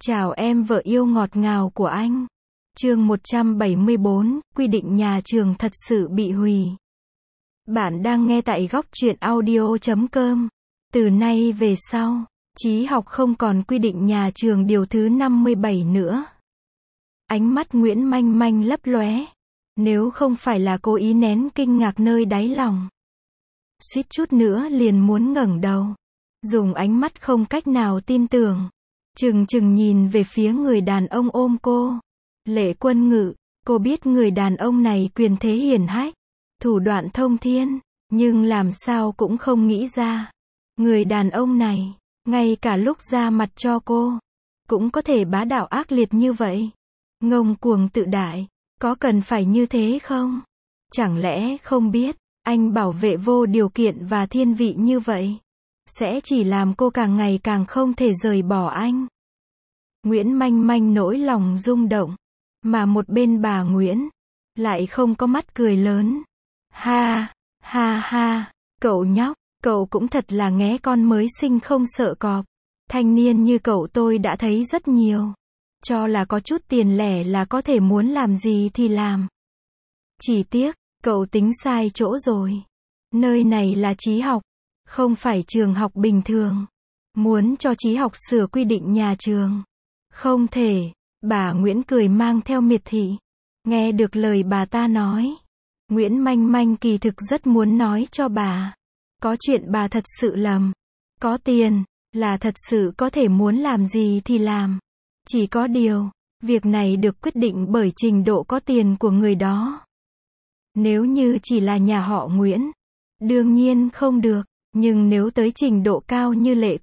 Chào em vợ yêu ngọt ngào của anh. Chương 174, quy định nhà trường thật sự bị hủy. Bạn đang nghe tại góc truyện audio.com. Từ nay về sau, Chí học không còn quy định nhà trường điều thứ 57 nữa. Ánh mắt Nguyễn Manh Manh lấp lóe. Nếu không phải là cố ý nén kinh ngạc nơi đáy lòng, suýt chút nữa liền muốn ngẩng đầu, dùng ánh mắt không cách nào tin tưởng, trừng trừng nhìn về phía người đàn ông ôm cô. Lệ Quân Ngự, cô biết người đàn ông này quyền thế hiển hách, thủ đoạn thông thiên, nhưng làm sao cũng không nghĩ ra, người đàn ông này, ngay cả lúc ra mặt cho cô, cũng có thể bá đạo ác liệt như vậy. Ngông cuồng tự đại, có cần phải như thế không? Chẳng lẽ không biết, anh bảo vệ vô điều kiện và thiên vị như vậy, sẽ chỉ làm cô càng ngày càng không thể rời bỏ anh. Nguyễn Manh Manh nỗi lòng rung động, mà một bên bà Nguyễn, lại không có mắt cười lớn. Ha, ha ha, cậu nhóc, cậu cũng thật là nghé con mới sinh không sợ cọp. Thanh niên như cậu tôi đã thấy rất nhiều. Cho là có chút tiền lẻ là có thể muốn làm gì thì làm. Chỉ tiếc, cậu tính sai chỗ rồi. Nơi này là Chí học, không phải trường học bình thường. Muốn cho Chí học sửa quy định nhà trường, không thể. Bà Nguyễn cười mang theo miệt thị. Nghe được lời bà ta nói, Nguyễn Manh Manh kỳ thực rất muốn nói cho bà, có chuyện bà thật sự lầm. Có tiền, là thật sự có thể muốn làm gì thì làm. Chỉ có điều, việc này được quyết định bởi trình độ có tiền của người đó. Nếu như chỉ là nhà họ Nguyễn, đương nhiên không được. Nhưng nếu tới trình độ cao như Lệ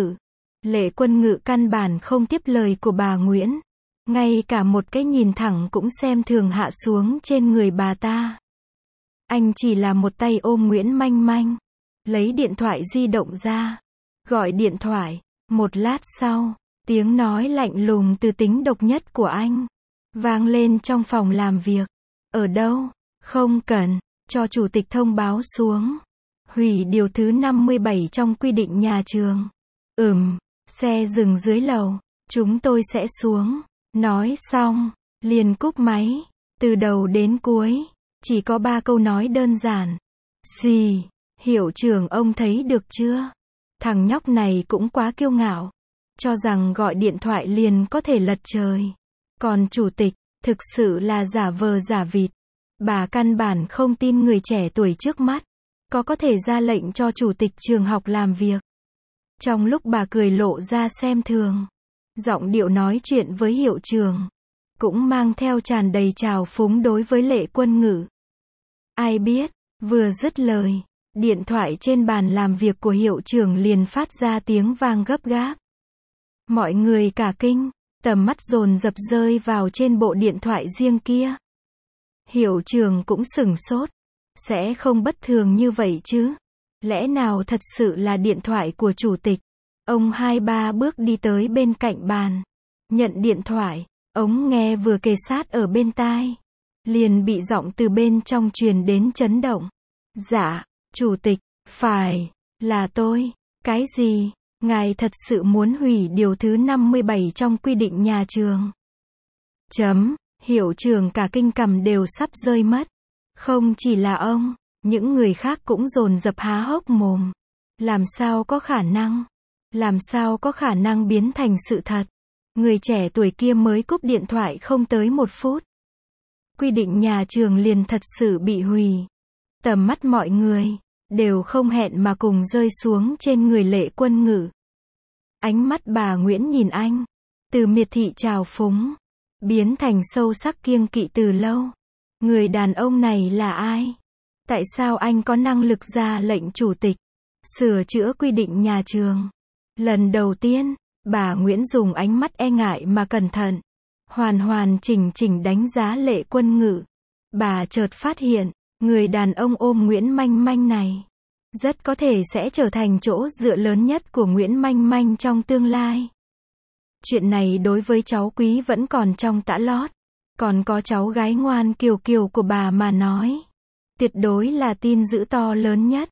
Quân Ngự căn bản không tiếp lời của bà Nguyễn. Ngay cả một cái nhìn thẳng cũng xem thường hạ xuống trên người bà ta. Anh chỉ là một tay ôm Nguyễn Manh Manh, lấy điện thoại di động ra, gọi điện thoại. Một lát sau, tiếng nói lạnh lùng từ tính độc nhất của anh vang lên trong phòng làm việc. Ở đâu? Không cần, cho chủ tịch thông báo xuống. Hủy điều thứ 57 trong quy định nhà trường. Xe dừng dưới lầu, chúng tôi sẽ xuống. Nói xong, liền cúp máy. Từ đầu đến cuối, chỉ có 3 câu nói đơn giản. Gì? Hiệu trưởng ông thấy được chưa? Thằng nhóc này cũng quá kiêu ngạo, cho rằng gọi điện thoại liền có thể lật trời. Còn chủ tịch, thực sự là giả vờ giả vịt. Bà căn bản không tin người trẻ tuổi trước mắt có thể ra lệnh cho chủ tịch trường học làm việc. Trong lúc bà cười lộ ra xem thường, giọng điệu nói chuyện với hiệu trưởng cũng mang theo tràn đầy trào phúng đối với Lệ Quân Ngự. Ai biết, vừa dứt lời, điện thoại trên bàn làm việc của hiệu trưởng liền phát ra tiếng vang gấp gáp. Mọi người cả kinh, tầm mắt dồn dập rơi vào trên bộ điện thoại riêng kia. Hiệu trưởng cũng sửng sốt, sẽ không bất thường như vậy chứ? Lẽ nào thật sự là điện thoại của chủ tịch? Ông 2-3 bước đi tới bên cạnh bàn, nhận điện thoại, ống nghe vừa kề sát ở bên tai, liền bị giọng từ bên trong truyền đến chấn động. Dạ, chủ tịch, phải, là tôi. Cái gì? Ngài thật sự muốn hủy điều thứ 57 trong quy định nhà trường? Hiệu trưởng cả kinh cằm đều sắp rơi mất. Không chỉ là ông, những người khác cũng dồn dập há hốc mồm. Làm sao có khả năng? Làm sao có khả năng biến thành sự thật? Người trẻ tuổi kia mới cúp điện thoại không tới 1 phút. Quy định nhà trường liền thật sự bị hủy. Tầm mắt mọi người đều không hẹn mà cùng rơi xuống trên người Lệ Quân Ngự. Ánh mắt bà Nguyễn nhìn anh, từ miệt thị trào phúng, biến thành sâu sắc kiêng kỵ từ lâu. Người đàn ông này là ai? Tại sao anh có năng lực ra lệnh chủ tịch sửa chữa quy định nhà trường? Lần đầu tiên, bà Nguyễn dùng ánh mắt e ngại mà cẩn thận, hoàn chỉnh đánh giá Lệ Quân Ngự. Bà chợt phát hiện, người đàn ông ôm Nguyễn Manh Manh này rất có thể sẽ trở thành chỗ dựa lớn nhất của Nguyễn Manh Manh trong tương lai. Chuyện này đối với cháu Quý vẫn còn trong tã lót, còn có cháu gái ngoan Kiều Kiều của bà mà nói, tuyệt đối là tin dữ to lớn nhất.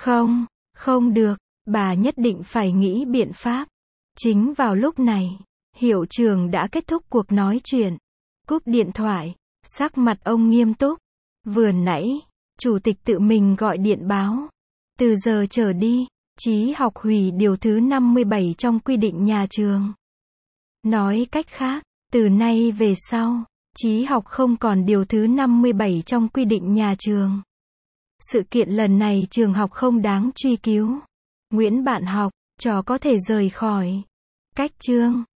Không được, bà nhất định phải nghĩ biện pháp. Chính vào lúc này, Hiệu trưởng đã kết thúc cuộc nói chuyện. Cúp điện thoại, sắc mặt ông nghiêm túc. Vừa nãy, chủ tịch tự mình gọi điện báo. Từ giờ trở đi, Chí học hủy điều thứ 57 trong quy định nhà trường. Nói cách khác, từ nay về sau, Chí học không còn điều thứ 57 trong quy định nhà trường. Sự kiện lần này trường học không đáng truy cứu. Nguyễn bạn học, trò có thể rời khỏi. Cách chương